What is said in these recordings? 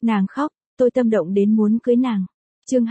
Nàng khóc, tôi tâm động đến muốn cưới nàng. Chương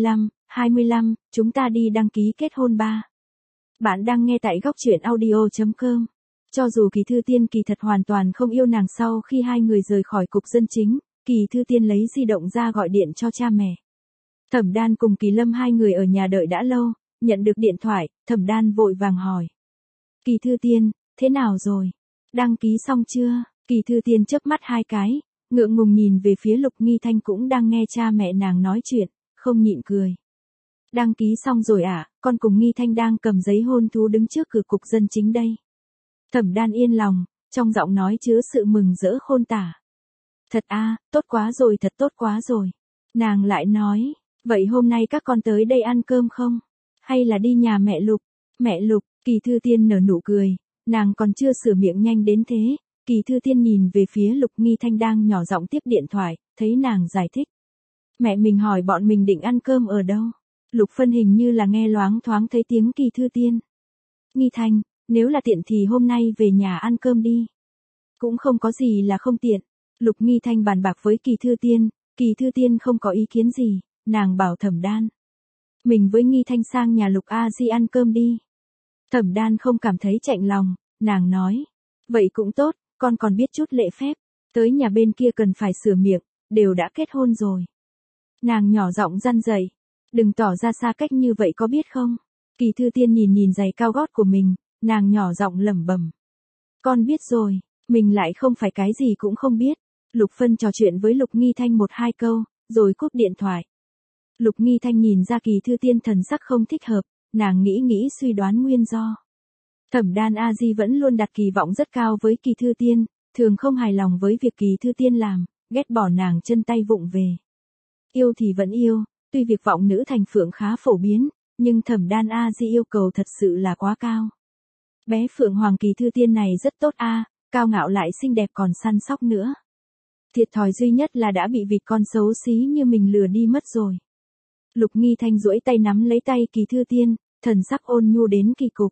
25, chúng ta đi đăng ký kết hôn ba. Bạn đang nghe tại góc truyện audio.com. Cho dù Kỳ Thư Tiên kỳ thật hoàn toàn không yêu nàng, sau khi hai người rời khỏi cục dân chính, Kỳ Thư Tiên lấy di động ra gọi điện cho cha mẹ. Thẩm Đan cùng Kỳ Lâm hai người ở nhà đợi đã lâu, nhận được điện thoại, Thẩm Đan vội vàng hỏi. Kỳ Thư Tiên, thế nào rồi? Đăng ký xong chưa? Kỳ Thư Tiên chớp mắt hai cái, ngượng ngùng nhìn về phía Lục Nghi Thanh cũng đang nghe cha mẹ nàng nói chuyện, không nhịn cười. Đăng ký xong rồi à, con cùng Nghi Thanh đang cầm giấy hôn thú đứng trước cửa cục dân chính đây. Thẩm Đan yên lòng, trong giọng nói chứa sự mừng rỡ khôn tả. Thật à, tốt quá rồi, thật tốt quá rồi. Nàng lại nói, vậy hôm nay các con tới đây ăn cơm không? Hay là đi nhà mẹ Lục? Mẹ Lục, Kỳ Thư Tiên nở nụ cười, nàng còn chưa sửa miệng nhanh đến thế. Kỳ Thư Tiên nhìn về phía Lục Nghi Thanh đang nhỏ giọng tiếp điện thoại, thấy nàng giải thích. Mẹ mình hỏi bọn mình định ăn cơm ở đâu? Lục Phân hình như là nghe loáng thoáng thấy tiếng Kỳ Thư Tiên. Nghi Thanh, nếu là tiện thì hôm nay về nhà ăn cơm đi. Cũng không có gì là không tiện. Lục Nghi Thanh bàn bạc với Kỳ Thư Tiên không có ý kiến gì, nàng bảo Thẩm Đan. Mình với Nghi Thanh sang nhà Lục A Di ăn cơm đi. Thẩm Đan không cảm thấy chạnh lòng, nàng nói. Vậy cũng tốt, con còn biết chút lễ phép. Tới nhà bên kia cần phải sửa miệng, đều đã kết hôn rồi. Nàng nhỏ giọng răn dạy. Đừng tỏ ra xa cách như vậy có biết không? Kỳ Thư Tiên nhìn giày cao gót của mình, nàng nhỏ giọng lẩm bẩm. Con biết rồi, mình lại không phải cái gì cũng không biết. Lục Phân trò chuyện với Lục Nghi Thanh một hai câu, rồi cúp điện thoại. Lục Nghi Thanh nhìn ra Kỳ Thư Tiên thần sắc không thích hợp, nàng nghĩ suy đoán nguyên do. Thẩm Đan A Di vẫn luôn đặt kỳ vọng rất cao với Kỳ Thư Tiên, thường không hài lòng với việc Kỳ Thư Tiên làm, ghét bỏ nàng chân tay vụng về. Yêu thì vẫn yêu, tuy việc vọng nữ thành phượng khá phổ biến, nhưng Thẩm Đan A Di yêu cầu thật sự là quá cao. Bé Phượng Hoàng Kỳ Thư Tiên này rất tốt a, cao ngạo lại xinh đẹp còn săn sóc nữa. Thiệt thòi duy nhất là đã bị vịt con xấu xí như mình lừa đi mất rồi. Lục Nghi Thanh duỗi tay nắm lấy tay Kỳ Thư Tiên, thần sắc ôn nhu đến kỳ cục.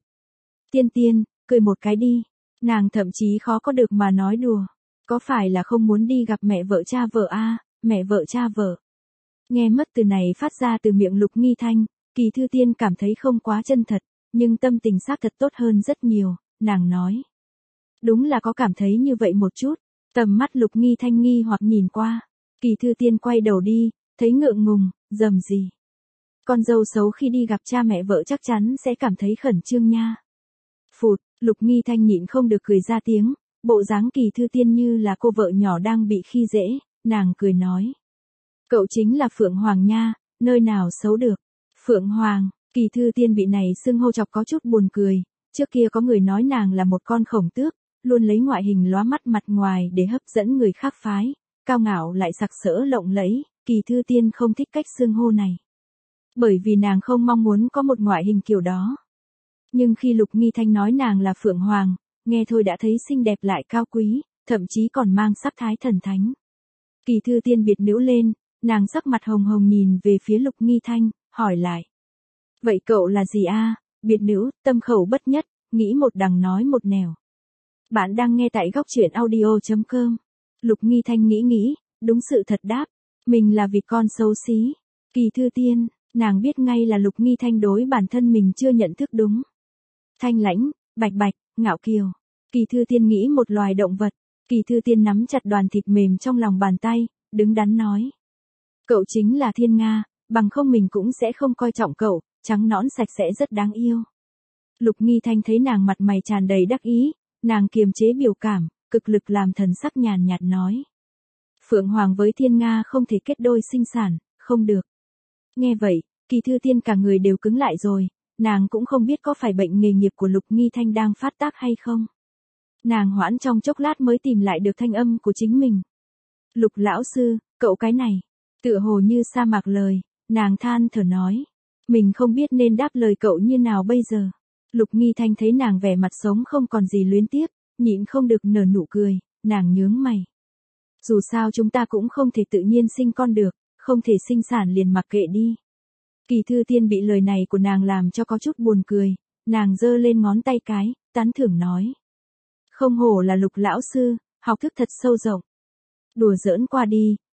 Tiên, cười một cái đi. Nàng thậm chí khó có được mà nói đùa. Có phải là không muốn đi gặp mẹ vợ cha vợ a, mẹ vợ cha vợ. Nghe mất từ này phát ra từ miệng Lục Nghi Thanh, Kỳ Thư Tiên cảm thấy không quá chân thật, nhưng tâm tình xác thật tốt hơn rất nhiều, nàng nói. Đúng là có cảm thấy như vậy một chút. Tầm mắt Lục Nghi Thanh nghi hoặc nhìn qua. Kỳ Thư Tiên quay đầu đi, thấy ngượng ngùng, rầm gì. Con dâu xấu khi đi gặp cha mẹ vợ chắc chắn sẽ cảm thấy khẩn trương nha. Phụt, Lục Nghi Thanh nhịn không được cười ra tiếng, bộ dáng Kỳ Thư Tiên như là cô vợ nhỏ đang bị khi dễ, nàng cười nói. Cậu chính là Phượng Hoàng nha, nơi nào xấu được. Phượng Hoàng, Kỳ Thư Tiên bị này xưng hô chọc có chút buồn cười, trước kia có người nói nàng là một con khổng tước, luôn lấy ngoại hình lóa mắt mặt ngoài để hấp dẫn người khác phái, cao ngạo lại sặc sỡ lộng lẫy, Kỳ Thư Tiên không thích cách xưng hô này. Bởi vì nàng không mong muốn có một ngoại hình kiểu đó. Nhưng khi Lục Nghi Thanh nói nàng là Phượng Hoàng, nghe thôi đã thấy xinh đẹp lại cao quý, thậm chí còn mang sắc thái thần thánh. Kỳ Thư Tiên biệt nữ lên, nàng sắc mặt hồng hồng nhìn về phía Lục Nghi Thanh, hỏi lại. Vậy cậu là gì a? Biệt nữ, tâm khẩu bất nhất, nghĩ một đằng nói một nẻo. Bạn đang nghe tại góc truyện audio.com. Lục Nghi Thanh nghĩ, đúng sự thật đáp. Mình là vịt con xấu xí. Kỳ Thư Tiên, nàng biết ngay là Lục Nghi Thanh đối bản thân mình chưa nhận thức đúng. Thanh lãnh, bạch bạch, ngạo kiều. Kỳ Thư Tiên nghĩ một loài động vật. Kỳ Thư Tiên nắm chặt đoàn thịt mềm trong lòng bàn tay, đứng đắn nói. Cậu chính là thiên nga, bằng không mình cũng sẽ không coi trọng cậu, trắng nõn sạch sẽ rất đáng yêu. Lục Nghi Thanh thấy nàng mặt mày tràn đầy đắc ý, nàng kiềm chế biểu cảm, cực lực làm thần sắc nhàn nhạt nói. Phượng Hoàng với thiên nga không thể kết đôi sinh sản, không được. Nghe vậy, Kỳ Thư Tiên cả người đều cứng lại rồi, nàng cũng không biết có phải bệnh nghề nghiệp của Lục Nghi Thanh đang phát tác hay không. Nàng hoãn trong chốc lát mới tìm lại được thanh âm của chính mình. Lục lão sư, cậu cái này, tựa hồ như sa mạc lời, nàng than thở nói. Mình không biết nên đáp lời cậu như nào bây giờ. Lục Nghi Thanh thấy nàng vẻ mặt sống không còn gì luyến tiếc, nhịn không được nở nụ cười, nàng nhướng mày. Dù sao chúng ta cũng không thể tự nhiên sinh con được, không thể sinh sản liền mặc kệ đi. Kỳ Thư Tiên bị lời này của nàng làm cho có chút buồn cười, nàng giơ lên ngón tay cái, tán thưởng nói. Không hổ là Lục lão sư, học thức thật sâu rộng. Đùa giỡn qua đi,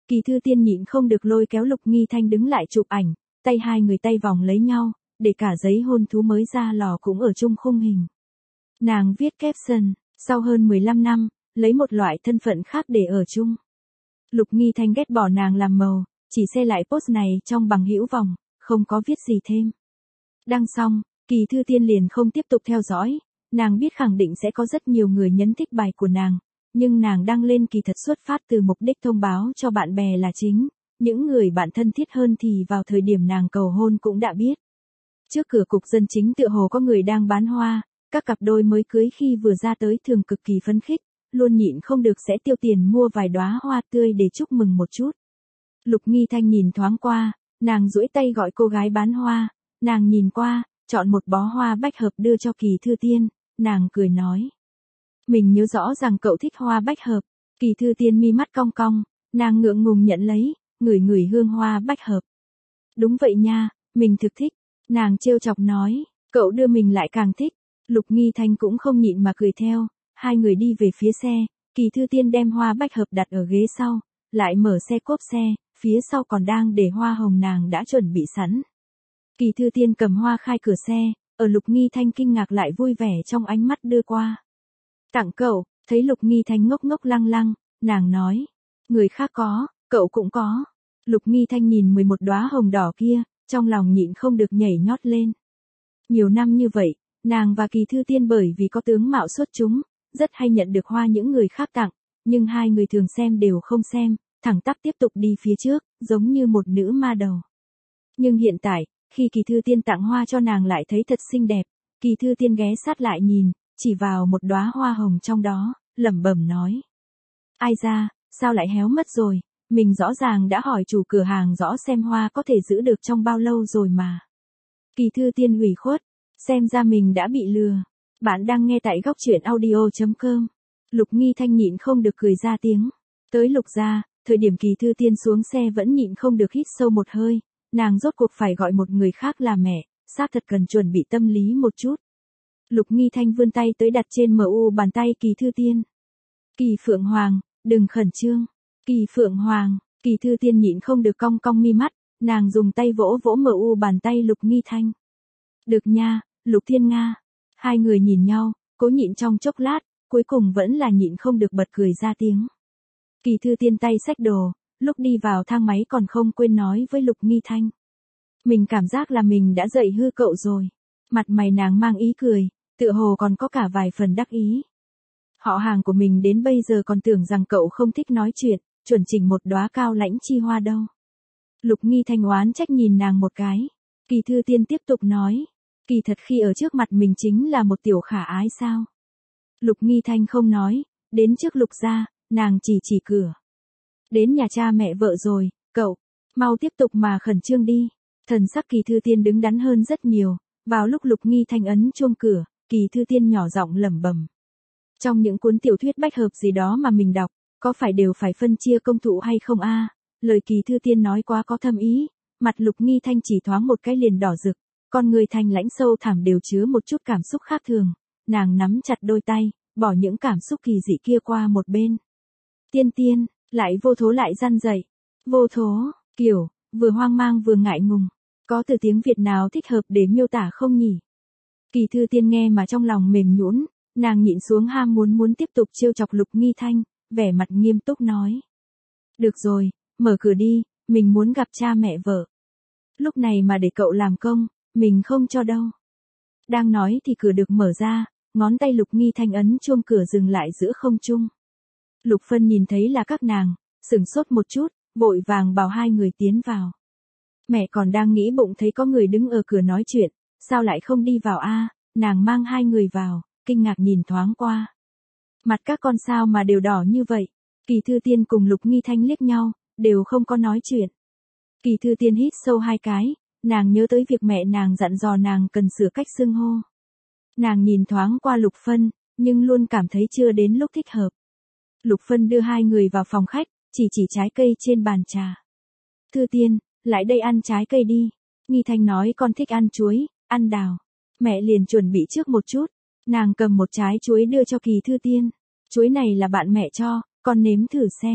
Kỳ Thư Tiên nhịn không được lôi kéo Lục Nghi Thanh đứng lại chụp ảnh, tay hai người tay vòng lấy nhau, để cả giấy hôn thú mới ra lò cũng ở chung khung hình. Nàng viết caption, sau hơn 15 năm, lấy một loại thân phận khác để ở chung. Lục Nghi Thanh ghét bỏ nàng làm màu, chỉ share lại post này trong bằng hữu vòng, không có viết gì thêm. Đăng xong, Kỳ Thư Tiên liền không tiếp tục theo dõi, nàng biết khẳng định sẽ có rất nhiều người nhấn thích bài của nàng, nhưng nàng đăng lên kỳ thật xuất phát từ mục đích thông báo cho bạn bè là chính, những người bạn thân thiết hơn thì vào thời điểm nàng cầu hôn cũng đã biết. Trước cửa cục dân chính tựa hồ có người đang bán hoa, các cặp đôi mới cưới khi vừa ra tới thường cực kỳ phấn khích, luôn nhịn không được sẽ tiêu tiền mua vài đóa hoa tươi để chúc mừng một chút. Lục Nghi Thanh nhìn thoáng qua, nàng duỗi tay gọi cô gái bán hoa, nàng nhìn qua, chọn một bó hoa bách hợp đưa cho Kỳ Thư Tiên, nàng cười nói. Mình nhớ rõ rằng cậu thích hoa bách hợp. Kỳ Thư Tiên mi mắt cong cong, nàng ngượng ngùng nhận lấy, ngửi ngửi hương hoa bách hợp. Đúng vậy nha, mình thực thích. Nàng trêu chọc nói, cậu đưa mình lại càng thích. Lục Nghi Thanh cũng không nhịn mà cười theo, hai người đi về phía xe, Kỳ Thư Tiên đem hoa bách hợp đặt ở ghế sau, lại mở xe cốp xe, phía sau còn đang để hoa hồng nàng đã chuẩn bị sẵn. Kỳ Thư Tiên cầm hoa khai cửa xe, ở Lục Nghi Thanh kinh ngạc lại vui vẻ trong ánh mắt đưa qua. Tặng cậu, thấy Lục Nghi Thanh ngốc ngốc lăng lăng, nàng nói, người khác có, cậu cũng có. Lục Nghi Thanh nhìn 11 đóa hồng đỏ kia, trong lòng nhịn không được nhảy nhót lên. Nhiều năm như vậy, nàng và Kỳ Thư Tiên bởi vì có tướng mạo xuất chúng, rất hay nhận được hoa những người khác tặng, nhưng hai người thường xem đều không xem, thẳng tắp tiếp tục đi phía trước, giống như một nữ ma đầu. Nhưng hiện tại, khi Kỳ Thư Tiên tặng hoa cho nàng lại thấy thật xinh đẹp, Kỳ Thư Tiên ghé sát lại nhìn, chỉ vào một đóa hoa hồng trong đó, lẩm bẩm nói. Ai ra, sao lại héo mất rồi, mình rõ ràng đã hỏi chủ cửa hàng rõ xem hoa có thể giữ được trong bao lâu rồi mà. Kỳ Thư Tiên ủy khuất, xem ra mình đã bị lừa. Bạn đang nghe tại góc truyện audio.com. Lục Nghi Thanh nhịn không được cười ra tiếng. Tới Lục gia, thời điểm Kỳ Thư Tiên xuống xe vẫn nhịn không được hít sâu một hơi, nàng rốt cuộc phải gọi một người khác là mẹ, xác thật cần chuẩn bị tâm lý một chút. Lục Nghi Thanh vươn tay tới đặt trên MU bàn tay Kỳ Thư Tiên. Kỳ Phượng Hoàng, đừng khẩn trương. Kỳ Phượng Hoàng, Kỳ Thư Tiên nhịn không được cong cong mi mắt, nàng dùng tay vỗ vỗ MU bàn tay Lục Nghi Thanh. Được nha, Lục Thiên Nga. Hai người nhìn nhau, cố nhịn trong chốc lát, cuối cùng vẫn là nhịn không được bật cười ra tiếng. Kỳ Thư Tiên tay xách đồ, lúc đi vào thang máy còn không quên nói với Lục Nghi Thanh. Mình cảm giác là mình đã dạy hư cậu rồi. Mặt mày nàng mang ý cười, tựa hồ còn có cả vài phần đắc ý. Họ hàng của mình đến bây giờ còn tưởng rằng cậu không thích nói chuyện, chuẩn chỉnh một đóa cao lãnh chi hoa đâu. Lục Nghi Thanh oán trách nhìn nàng một cái. Kỳ Thư Tiên tiếp tục nói. Kỳ thật khi ở trước mặt mình chính là một tiểu khả ái sao. Lục Nghi Thanh không nói, đến trước Lục gia, nàng chỉ cửa. Đến nhà cha mẹ vợ rồi, cậu, mau tiếp tục mà khẩn trương đi. Thần sắc Kỳ Thư Tiên đứng đắn hơn rất nhiều, vào lúc Lục Nghi Thanh ấn chuông cửa, Kỳ Thư Tiên nhỏ giọng lẩm bẩm. Trong những cuốn tiểu thuyết bách hợp gì đó mà mình đọc, có phải đều phải phân chia công thụ hay không a? Lời Kỳ Thư Tiên nói quá có thâm ý, mặt Lục Nghi Thanh chỉ thoáng một cái liền đỏ rực, con người thanh lãnh sâu thẳm đều chứa một chút cảm xúc khác thường, nàng nắm chặt đôi tay, bỏ những cảm xúc kỳ dị kia qua một bên. Tiên Tiên, lại vô thố lại răn dậy. Vô thố, kiểu, vừa hoang mang vừa ngại ngùng. Có từ tiếng Việt nào thích hợp để miêu tả không nhỉ? Kỳ Thư Tiên nghe mà trong lòng mềm nhũn, nàng nhịn xuống ham muốn tiếp tục trêu chọc Lục Nghi Thanh, vẻ mặt nghiêm túc nói. Được rồi, mở cửa đi, mình muốn gặp cha mẹ vợ. Lúc này mà để cậu làm công, mình không cho đâu. Đang nói thì cửa được mở ra, ngón tay Lục Nghi Thanh ấn chuông cửa dừng lại giữa không trung. Lục Phân nhìn thấy là các nàng, sửng sốt một chút, vội vàng bảo hai người tiến vào. Mẹ còn đang nghĩ bụng thấy có người đứng ở cửa nói chuyện, sao lại không đi vào a? Nàng mang hai người vào, kinh ngạc nhìn thoáng qua. Mặt các con sao mà đều đỏ như vậy? Kỳ Thư Tiên cùng Lục Nghi Thanh liếc nhau, đều không có nói chuyện. Kỳ Thư Tiên hít sâu hai cái, nàng nhớ tới việc mẹ nàng dặn dò nàng cần sửa cách xưng hô. Nàng nhìn thoáng qua Lục Phân, nhưng luôn cảm thấy chưa đến lúc thích hợp. Lục Phân đưa hai người vào phòng khách, chỉ trái cây trên bàn trà. Thư Tiên, lại đây ăn trái cây đi. Nghi Thanh nói con thích ăn chuối, ăn đào. Mẹ liền chuẩn bị trước một chút. Nàng cầm một trái chuối đưa cho Kỳ Thư Tiên. Chuối này là bạn mẹ cho, con nếm thử xem.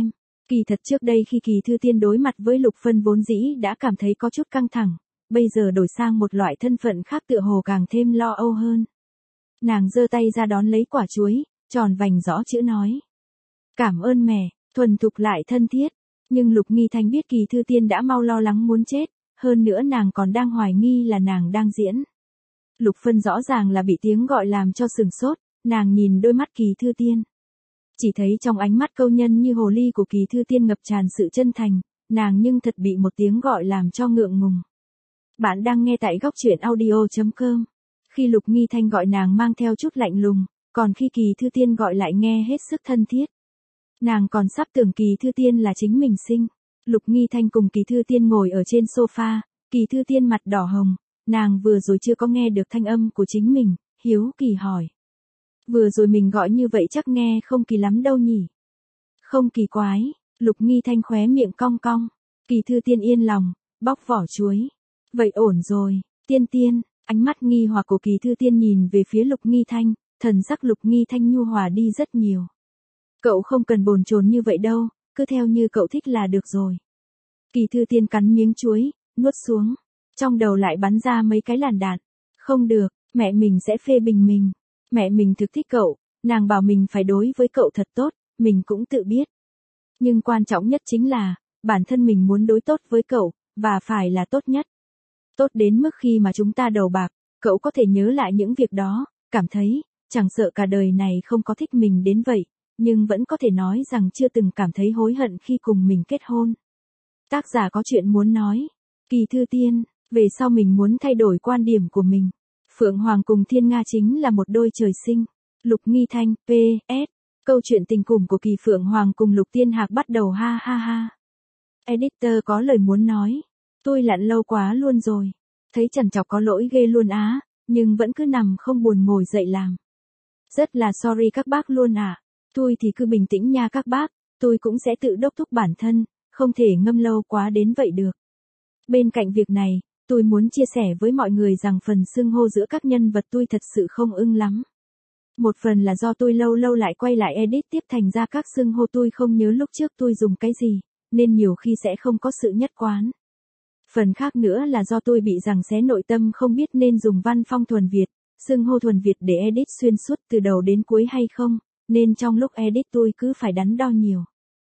Kỳ thật trước đây khi Kỳ Thư Tiên đối mặt với Lục Phân vốn dĩ đã cảm thấy có chút căng thẳng, bây giờ đổi sang một loại thân phận khác tựa hồ càng thêm lo âu hơn. Nàng giơ tay ra đón lấy quả chuối, tròn vành rõ chữ nói. Cảm ơn mẹ, thuần thục lại thân thiết. Nhưng Lục Nghi Thanh biết Kỳ Thư Tiên đã mau lo lắng muốn chết, hơn nữa nàng còn đang hoài nghi là nàng đang diễn. Lục Phân rõ ràng là bị tiếng gọi làm cho sừng sốt, nàng nhìn đôi mắt Kỳ Thư Tiên. Chỉ thấy trong ánh mắt câu nhân như hồ ly của Kỳ Thư Tiên ngập tràn sự chân thành, nàng nhưng thật bị một tiếng gọi làm cho ngượng ngùng. Bạn đang nghe tại góc truyện audio.com. Khi Lục Nghi Thanh gọi nàng mang theo chút lạnh lùng, còn khi Kỳ Thư Tiên gọi lại nghe hết sức thân thiết. Nàng còn sắp tưởng Kỳ Thư Tiên là chính mình sinh. Lục Nghi Thanh cùng Kỳ Thư Tiên ngồi ở trên sofa, Kỳ Thư Tiên mặt đỏ hồng, nàng vừa rồi chưa có nghe được thanh âm của chính mình, hiếu kỳ hỏi. Vừa rồi mình gọi như vậy chắc nghe không kỳ lắm đâu nhỉ. Không kỳ quái, Lục Nghi Thanh khóe miệng cong cong, Kỳ Thư Tiên yên lòng, bóc vỏ chuối. Vậy ổn rồi, Tiên Tiên, ánh mắt nghi hoặc của Kỳ Thư Tiên nhìn về phía Lục Nghi Thanh, thần sắc Lục Nghi Thanh nhu hòa đi rất nhiều. Cậu không cần bồn chồn như vậy đâu, cứ theo như cậu thích là được rồi. Kỳ Thư Tiên cắn miếng chuối, nuốt xuống. Trong đầu lại bắn ra mấy cái làn đạn. Không được, mẹ mình sẽ phê bình mình. Mẹ mình thực thích cậu, nàng bảo mình phải đối với cậu thật tốt, mình cũng tự biết. Nhưng quan trọng nhất chính là, bản thân mình muốn đối tốt với cậu, và phải là tốt nhất. Tốt đến mức khi mà chúng ta đầu bạc, cậu có thể nhớ lại những việc đó, cảm thấy, chẳng sợ cả đời này không có thích mình đến vậy, nhưng vẫn có thể nói rằng chưa từng cảm thấy hối hận khi cùng mình kết hôn. Tác giả có chuyện muốn nói. Kỳ Thư Tiên, về sau mình muốn thay đổi quan điểm của mình. Phượng Hoàng cùng Thiên Nga chính là một đôi trời sinh. Lục Nghi Thanh, P.S. Câu chuyện tình cùng của Kỳ Phượng Hoàng cùng Lục Tiên Hạc bắt đầu ha ha ha. Editor có lời muốn nói. Tôi lặn lâu quá luôn rồi. Thấy Trần Chọc có lỗi ghê luôn á, nhưng vẫn cứ nằm không buồn ngồi dậy làm. Rất là sorry các bác luôn ạ. Tôi thì cứ bình tĩnh nha các bác, tôi cũng sẽ tự đốc thúc bản thân, không thể ngâm lâu quá đến vậy được. Bên cạnh việc này, tôi muốn chia sẻ với mọi người rằng phần xưng hô giữa các nhân vật tôi thật sự không ưng lắm. Một phần là do tôi lâu lâu lại quay lại edit tiếp thành ra các xưng hô tôi không nhớ lúc trước tôi dùng cái gì, nên nhiều khi sẽ không có sự nhất quán. Phần khác nữa là do tôi bị giằng xé nội tâm không biết nên dùng văn phong thuần Việt, xưng hô thuần Việt để edit xuyên suốt từ đầu đến cuối hay không, nên trong lúc edit tôi cứ phải đắn đo nhiều.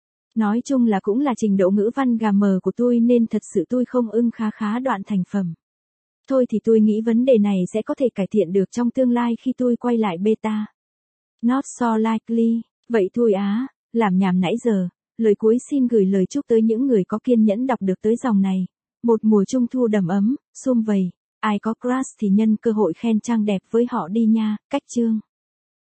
Nói chung là cũng là trình độ ngữ văn gà mờ của tôi nên thật sự tôi không ưng khá đoạn thành phẩm. Thôi thì tôi nghĩ vấn đề này sẽ có thể cải thiện được trong tương lai khi tôi quay lại beta. Not so likely, vậy thôi á, làm nhảm nãy giờ, lời cuối xin gửi lời chúc tới những người có kiên nhẫn đọc được tới dòng này. Một mùa trung thu đầm ấm, sum vầy, ai có crush thì nhân cơ hội khen trang đẹp với họ đi nha, cách chương.